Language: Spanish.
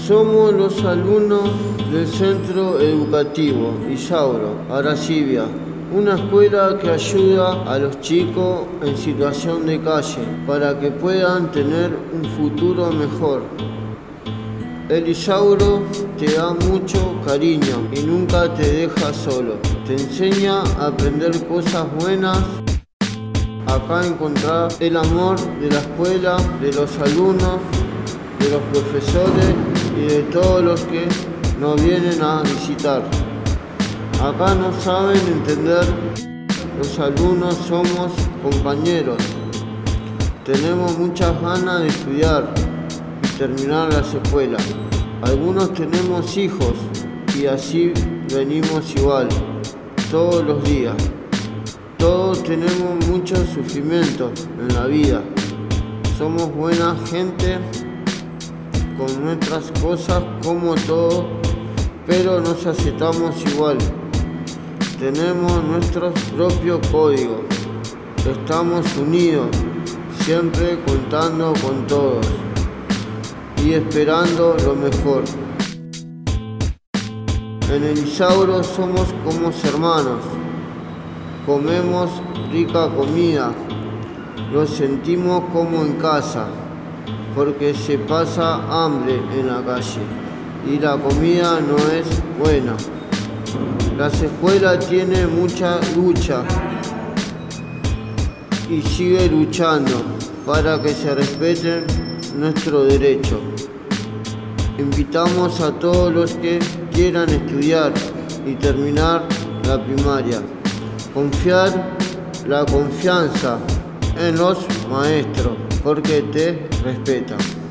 Somos los alumnos del Centro Educativo Isauro Aracibia, una escuela que ayuda a los chicos en situación de calle para que puedan tener un futuro mejor. El Isauro te da mucho cariño y nunca te deja solo. Te enseña a aprender cosas buenas. Acá encontrás el amor de la escuela, de los alumnos, de los profesores y de todos los que nos vienen a visitar. Acá nos saben entender, los alumnos somos compañeros. Tenemos muchas ganas de estudiar y terminar las escuelas. Algunos tenemos hijos y así venimos igual, todos los días. Todos tenemos mucho sufrimiento en la vida. Somos buena gente con nuestras cosas como todos, pero nos aceptamos igual. Tenemos nuestro propio código. Estamos unidos, siempre contando con todos y esperando lo mejor. En el Isauro somos como hermanos. Comemos rica comida, nos sentimos como en casa, porque se pasa hambre en la calle y la comida no es buena. Las escuelas tienen mucha lucha y sigue luchando para que se respeten nuestros derechos. Invitamos a todos los que quieran estudiar y terminar la primaria. Confiar la confianza en los maestros porque te respetan.